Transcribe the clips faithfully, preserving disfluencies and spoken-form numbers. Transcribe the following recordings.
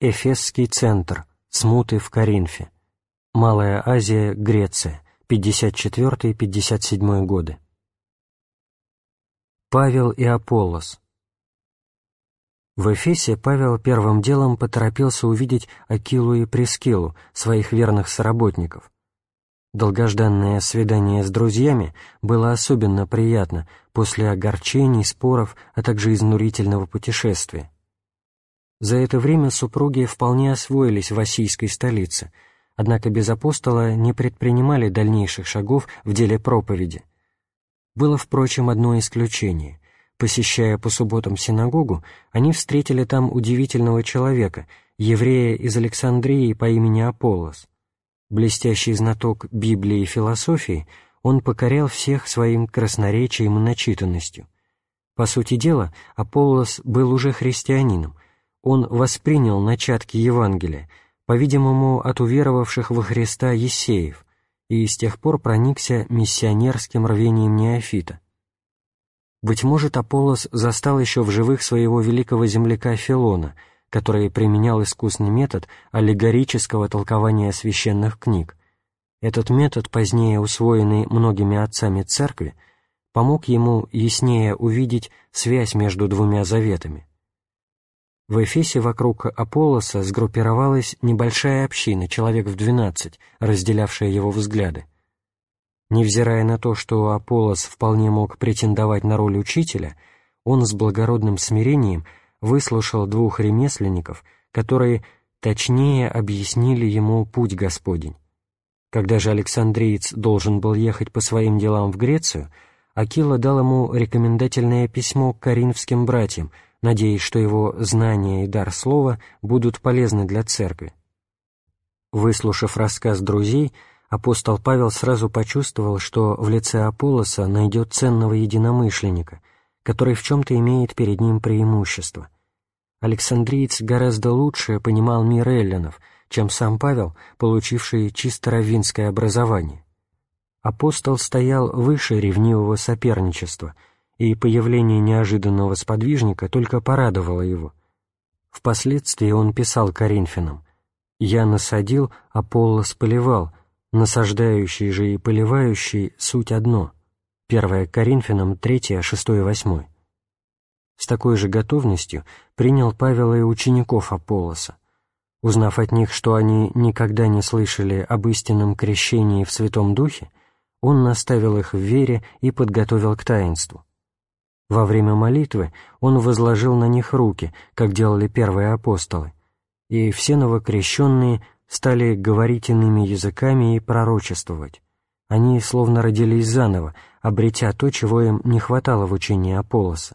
Эфесский центр. Смуты в Коринфе. Малая Азия, Греция. пятьдесят четвёртый — пятьдесят седьмой годы. Павел и Аполлос. В Эфесе Павел первым делом поторопился увидеть Акилу и Прискилу, своих верных соработников. Долгожданное свидание с друзьями было особенно приятно после огорчений, споров, а также изнурительного путешествия. За это время супруги вполне освоились в ассийской столице, однако без апостола не предпринимали дальнейших шагов в деле проповеди. Было, впрочем, одно исключение. Посещая по субботам синагогу, они встретили там удивительного человека, еврея из Александрии по имени Аполлос. Блестящий знаток Библии и философии, он покорял всех своим красноречием и начитанностью. По сути дела, Аполлос был уже христианином. Он воспринял начатки Евангелия, по-видимому, от уверовавших во Христа ессеев, и с тех пор проникся миссионерским рвением неофита. Быть может, Аполлос застал еще в живых своего великого земляка Филона, который применял искусный метод аллегорического толкования священных книг. Этот метод, позднее усвоенный многими отцами Церкви, помог ему яснее увидеть связь между двумя заветами. В Эфесе вокруг Аполлоса сгруппировалась небольшая община, человек в двенадцать, разделявшая его взгляды. Невзирая на то, что Аполлос вполне мог претендовать на роль учителя, он с благородным смирением выслушал двух ремесленников, которые точнее объяснили ему путь Господень. Когда же Александриец должен был ехать по своим делам в Грецию, Акила дал ему рекомендательное письмо к коринфским братьям, надеясь, что его знания и дар слова будут полезны для церкви. Выслушав рассказ друзей, апостол Павел сразу почувствовал, что в лице Аполлоса найдет ценного единомышленника, который в чем-то имеет перед ним преимущество. Александриец гораздо лучше понимал мир эллинов, чем сам Павел, получивший чисто раввинское образование. Апостол стоял выше ревнивого соперничества, и появление неожиданного сподвижника только порадовало его. Впоследствии он писал коринфянам: «Я насадил, Аполлос поливал, насаждающий же и поливающий — суть одно». первое Коринфянам три, шесть, восемь. С такой же готовностью принял Павел и учеников Аполлоса. Узнав от них, что они никогда не слышали об истинном крещении в Святом Духе, он наставил их в вере и подготовил к таинству. Во время молитвы он возложил на них руки, как делали первые апостолы, и все новокрещенные стали говорить иными языками и пророчествовать. Они словно родились заново, обретя то, чего им не хватало в учении Аполлоса.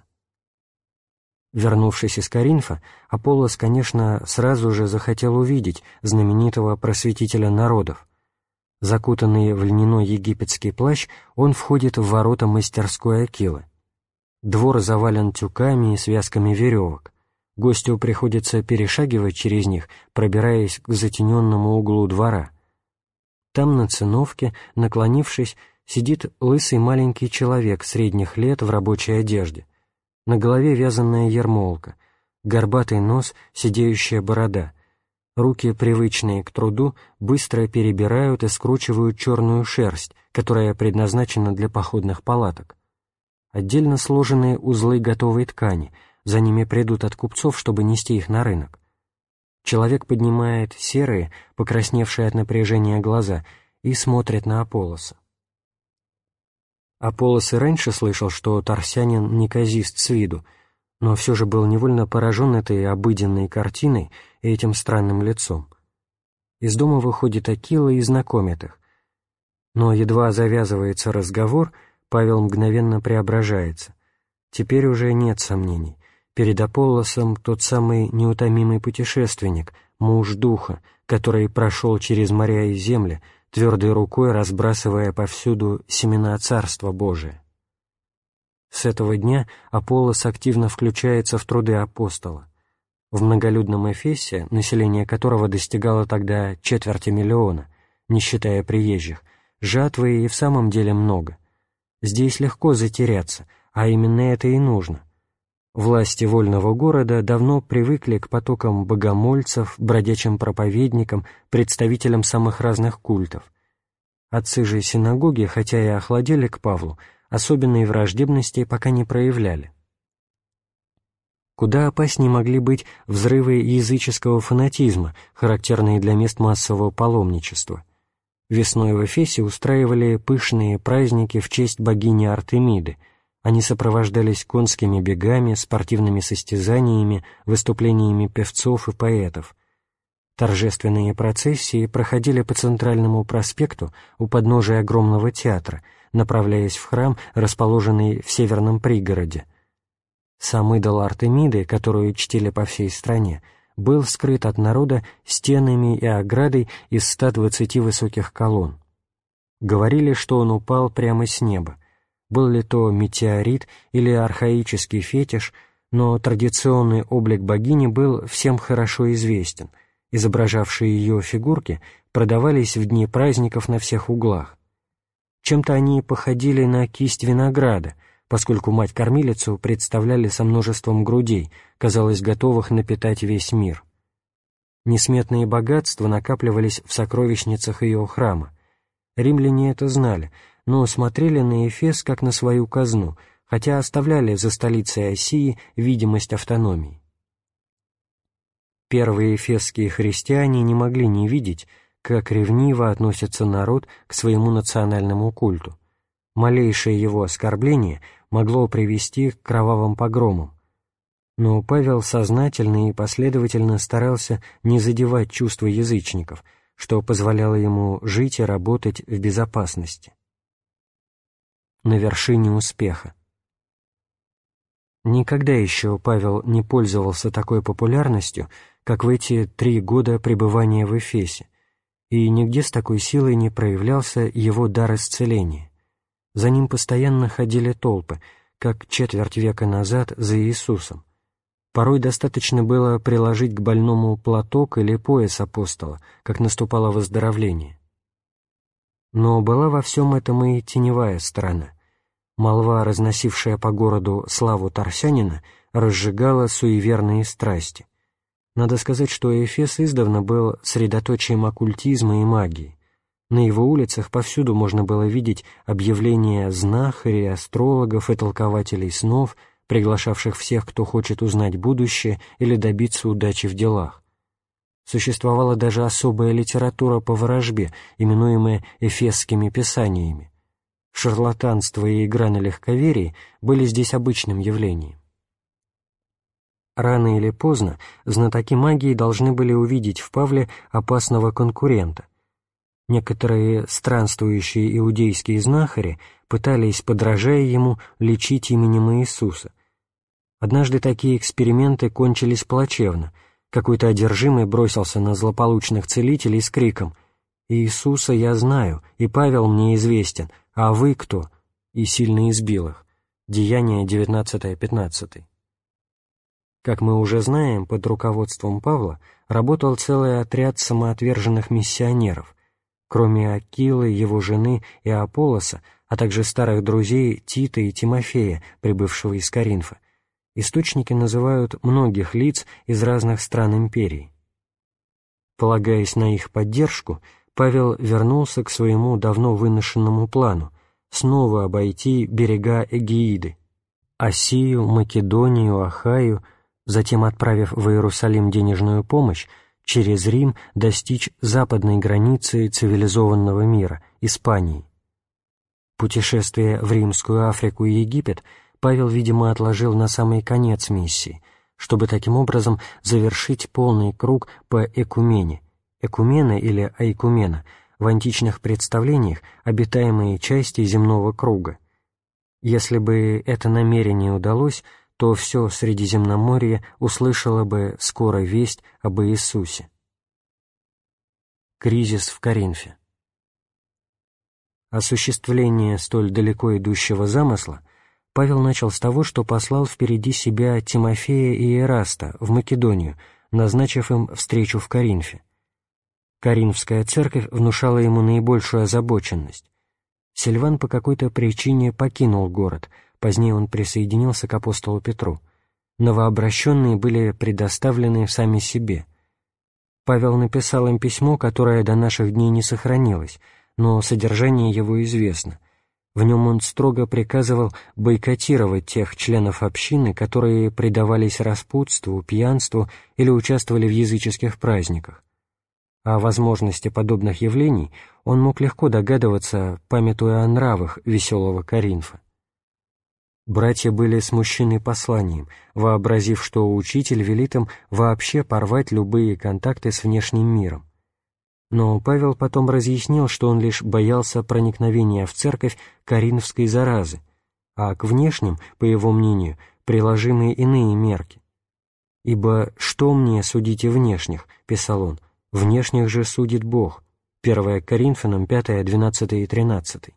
Вернувшись из Коринфа, Аполлос, конечно, сразу же захотел увидеть знаменитого просветителя народов. Закутанный в льняной египетский плащ, он входит в ворота мастерской Акилы. Двор завален тюками и связками веревок. Гостю приходится перешагивать через них, пробираясь к затененному углу двора. Там на циновке, наклонившись, сидит лысый маленький человек средних лет в рабочей одежде. На голове вязаная ермолка, горбатый нос, сидеющая борода. Руки, привычные к труду, быстро перебирают и скручивают черную шерсть, которая предназначена для походных палаток. Отдельно сложенные узлы готовой ткани, за ними придут от купцов, чтобы нести их на рынок. Человек поднимает серые, покрасневшие от напряжения глаза, и смотрит на Аполлоса. Аполлос и раньше слышал, что тарсянин неказист с виду, но все же был невольно поражен этой обыденной картиной и этим странным лицом. Из дома выходит Акила и знакомит их. Но едва завязывается разговор, Павел мгновенно преображается. Теперь уже нет сомнений. Перед Аполлосом тот самый неутомимый путешественник, муж духа, который прошел через моря и земли, твердой рукой разбрасывая повсюду семена Царства Божия. С этого дня Аполлос активно включается в труды апостола. В многолюдном Эфесе, население которого достигало тогда четверти миллиона, не считая приезжих, жатвы и в самом деле много. Здесь легко затеряться, а именно это и нужно. Власти вольного города давно привыкли к потокам богомольцев, бродячим проповедникам, представителям самых разных культов. Отцы же синагоги, хотя и охладели к Павлу, особенной враждебности пока не проявляли. Куда опаснее могли быть взрывы языческого фанатизма, характерные для мест массового паломничества. Весной в Эфесе устраивали пышные праздники в честь богини Артемиды. Они сопровождались конскими бегами, спортивными состязаниями, выступлениями певцов и поэтов. Торжественные процессии проходили по центральному проспекту у подножия огромного театра, направляясь в храм, расположенный в северном пригороде. Сам идол Артемиды, которую чтили по всей стране, был скрыт от народа стенами и оградой из ста двадцати высоких колонн. Говорили, что он упал прямо с неба. Был ли то метеорит или архаический фетиш, но традиционный облик богини был всем хорошо известен. Изображавшие ее фигурки продавались в дни праздников на всех углах. Чем-то они походили на кисть винограда, поскольку мать-кормилицу представляли со множеством грудей, казалось, готовых напитать весь мир. Несметные богатства накапливались в сокровищницах ее храма. Римляне это знали, но смотрели на Эфес как на свою казну, хотя оставляли за столицей Осии видимость автономии. Первые эфесские христиане не могли не видеть, как ревниво относится народ к своему национальному культу. Малейшее его оскорбление могло привести к кровавым погромам. Но Павел сознательно и последовательно старался не задевать чувства язычников, что позволяло ему жить и работать в безопасности. На вершине успеха. Никогда еще Павел не пользовался такой популярностью, как в эти три года пребывания в Эфесе, и нигде с такой силой не проявлялся его дар исцеления. За ним постоянно ходили толпы, как четверть века назад за Иисусом. Порой достаточно было приложить к больному платок или пояс апостола, как наступало выздоровление. Но была во всем этом и теневая сторона. Молва, разносившая по городу славу Тарсянина, разжигала суеверные страсти. Надо сказать, что Эфес издавна был средоточием оккультизма и магии. На его улицах повсюду можно было видеть объявления знахарей, астрологов и толкователей снов, приглашавших всех, кто хочет узнать будущее или добиться удачи в делах. Существовала даже особая литература по ворожбе, именуемая эфесскими писаниями. Шарлатанство и игра на легковерии были здесь обычным явлением. Рано или поздно знатоки магии должны были увидеть в Павле опасного конкурента. Некоторые странствующие иудейские знахари пытались, подражая ему, лечить именем Иисуса. Однажды такие эксперименты кончились плачевно. Какой-то одержимый бросился на злополучных целителей с криком: «Иисуса я знаю, и Павел мне известен, а вы кто?» и сильно избил их. Деяния девятнадцатый пятнадцатый. Как мы уже знаем, под руководством Павла работал целый отряд самоотверженных миссионеров. Кроме Акилы, его жены и Аполлоса, а также старых друзей Тита и Тимофея, прибывшего из Коринфа, источники называют многих лиц из разных стран империи. Полагаясь на их поддержку, Павел вернулся к своему давно выношенному плану снова обойти берега Эгеиды, Осию, Македонию, Ахаю, затем, отправив в Иерусалим денежную помощь, через Рим достичь западной границы цивилизованного мира, Испании. Путешествие в Римскую Африку и Египет Павел, видимо, отложил на самый конец миссии, чтобы таким образом завершить полный круг по экумене. Экумена или айкумена в античных представлениях обитаемые части земного круга. Если бы это намерение удалось, то все Средиземноморье услышало бы скоро весть об Иисусе. Кризис в Коринфе. Осуществление столь далеко идущего замысла Павел начал с того, что послал впереди себя Тимофея и Эраста в Македонию, назначив им встречу в Коринфе. Коринфская церковь внушала ему наибольшую озабоченность. Сильван по какой-то причине покинул город, позднее он присоединился к апостолу Петру. Новообращенные были предоставлены сами себе. Павел написал им письмо, которое до наших дней не сохранилось, но содержание его известно. В нем он строго приказывал бойкотировать тех членов общины, которые предавались распутству, пьянству или участвовали в языческих праздниках. О возможности подобных явлений он мог легко догадываться, памятуя о нравах веселого Коринфа. Братья были смущены посланием, вообразив, что учитель велит им вообще порвать любые контакты с внешним миром. Но Павел потом разъяснил, что он лишь боялся проникновения в церковь коринфской заразы, а к внешним, по его мнению, приложимы иные мерки. «Ибо что мне судите внешних?» — писал он, — «внешних же судит Бог». первое Коринфянам пять, двенадцать и тринадцать.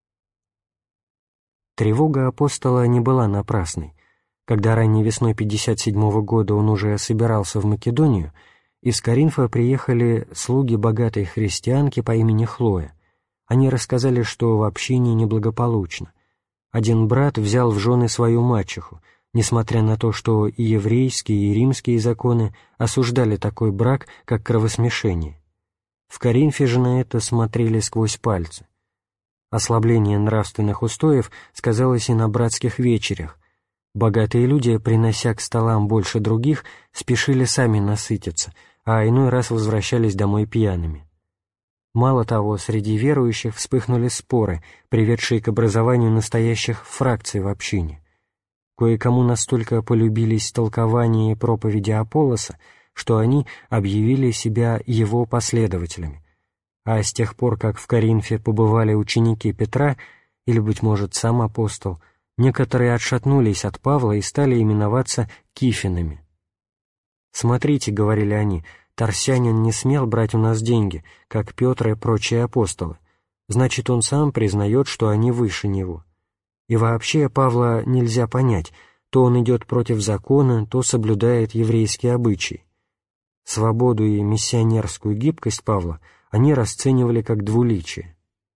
Тревога апостола не была напрасной. Когда ранней весной пятьдесят седьмого года он уже собирался в Македонию, из Коринфа приехали слуги богатой христианки по имени Хлоя. Они рассказали, что в общине неблагополучно. Один брат взял в жены свою мачеху, несмотря на то, что и еврейские, и римские законы осуждали такой брак, как кровосмешение. В Коринфе же на это смотрели сквозь пальцы. Ослабление нравственных устоев сказалось и на братских вечерях. Богатые люди, принося к столам больше других, спешили сами насытиться, а иной раз возвращались домой пьяными. Мало того, среди верующих вспыхнули споры, приведшие к образованию настоящих фракций в общине. Кое-кому настолько полюбились толкования и проповеди Аполлоса, что они объявили себя его последователями. А с тех пор, как в Коринфе побывали ученики Петра, или, быть может, сам апостол, некоторые отшатнулись от Павла и стали именоваться кифинами. «Смотрите, — говорили они, — Тарсянин не смел брать у нас деньги, как Петр и прочие апостолы. Значит, он сам признает, что они выше него. И вообще Павла нельзя понять, то он идет против закона, то соблюдает еврейские обычаи. Свободу и миссионерскую гибкость Павла они расценивали как двуличие».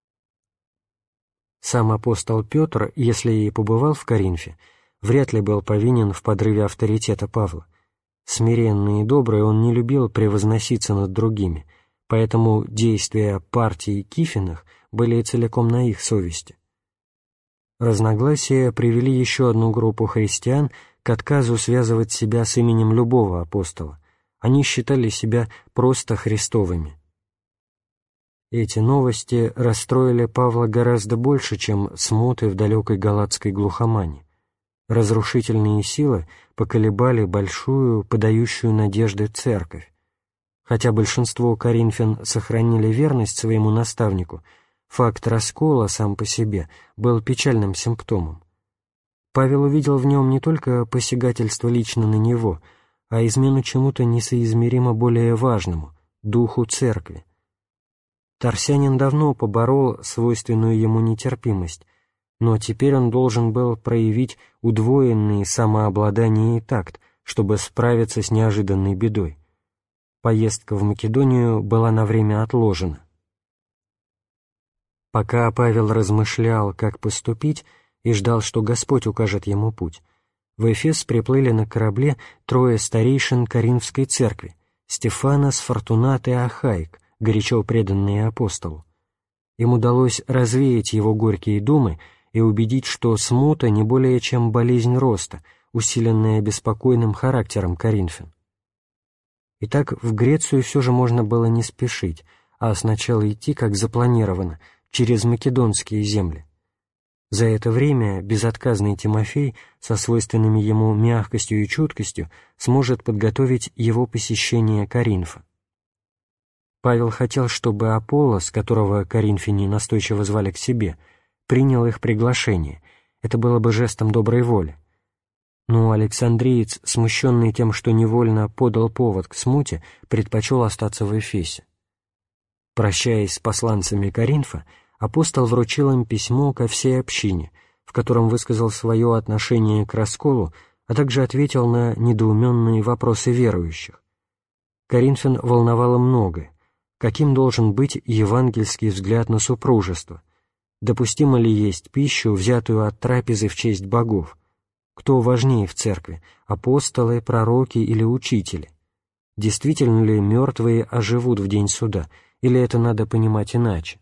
Сам апостол Петр, если и побывал в Коринфе, вряд ли был повинен в подрыве авторитета Павла. Смиренный и добрый, он не любил превозноситься над другими, поэтому действия партии Кифиных были целиком на их совести. Разногласия привели еще одну группу христиан к отказу связывать себя с именем любого апостола. Они считали себя просто христовыми. Эти новости расстроили Павла гораздо больше, чем смуты в далекой галатской глухомане. Разрушительные силы поколебали большую, подающую надежды церковь. Хотя большинство коринфян сохранили верность своему наставнику, факт раскола сам по себе был печальным симптомом. Павел увидел в нем не только посягательство лично на него, а измену чему-то несоизмеримо более важному — духу церкви. Тарсянин давно поборол свойственную ему нетерпимость, но теперь он должен был проявить удвоенные самообладание и такт, чтобы справиться с неожиданной бедой. Поездка в Македонию была на время отложена. Пока Павел размышлял, как поступить, и ждал, что Господь укажет ему путь, в Эфес приплыли на корабле трое старейшин Коринфской церкви — Стефанос, Фортунат и Ахаик, горячо преданные апостолу. Им удалось развеять его горькие думы и убедить, что смута не более чем болезнь роста, усиленная беспокойным характером коринфян. Итак, в Грецию все же можно было не спешить, а сначала идти, как запланировано, через македонские земли. За это время безотказный Тимофей со свойственными ему мягкостью и чуткостью сможет подготовить его посещение Коринфа. Павел хотел, чтобы Аполлос, которого коринфяне настойчиво звали к себе, принял их приглашение. Это было бы жестом доброй воли. Но Александриец, смущенный тем, что невольно подал повод к смуте, предпочел остаться в Эфесе. Прощаясь с посланцами Коринфа, апостол вручил им письмо ко всей общине, в котором высказал свое отношение к расколу, а также ответил на недоуменные вопросы верующих. Коринфян волновало многое. Каким должен быть евангельский взгляд на супружество? Допустимо ли есть пищу, взятую от трапезы в честь богов? Кто важнее в церкви – апостолы, пророки или учители? Действительно ли мертвые оживут в день суда, или это надо понимать иначе?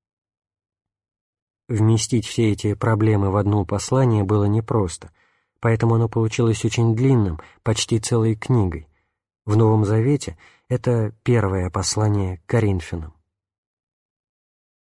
Вместить все эти проблемы в одно послание было непросто, поэтому оно получилось очень длинным, почти целой книгой. В Новом Завете это первое послание к Коринфянам.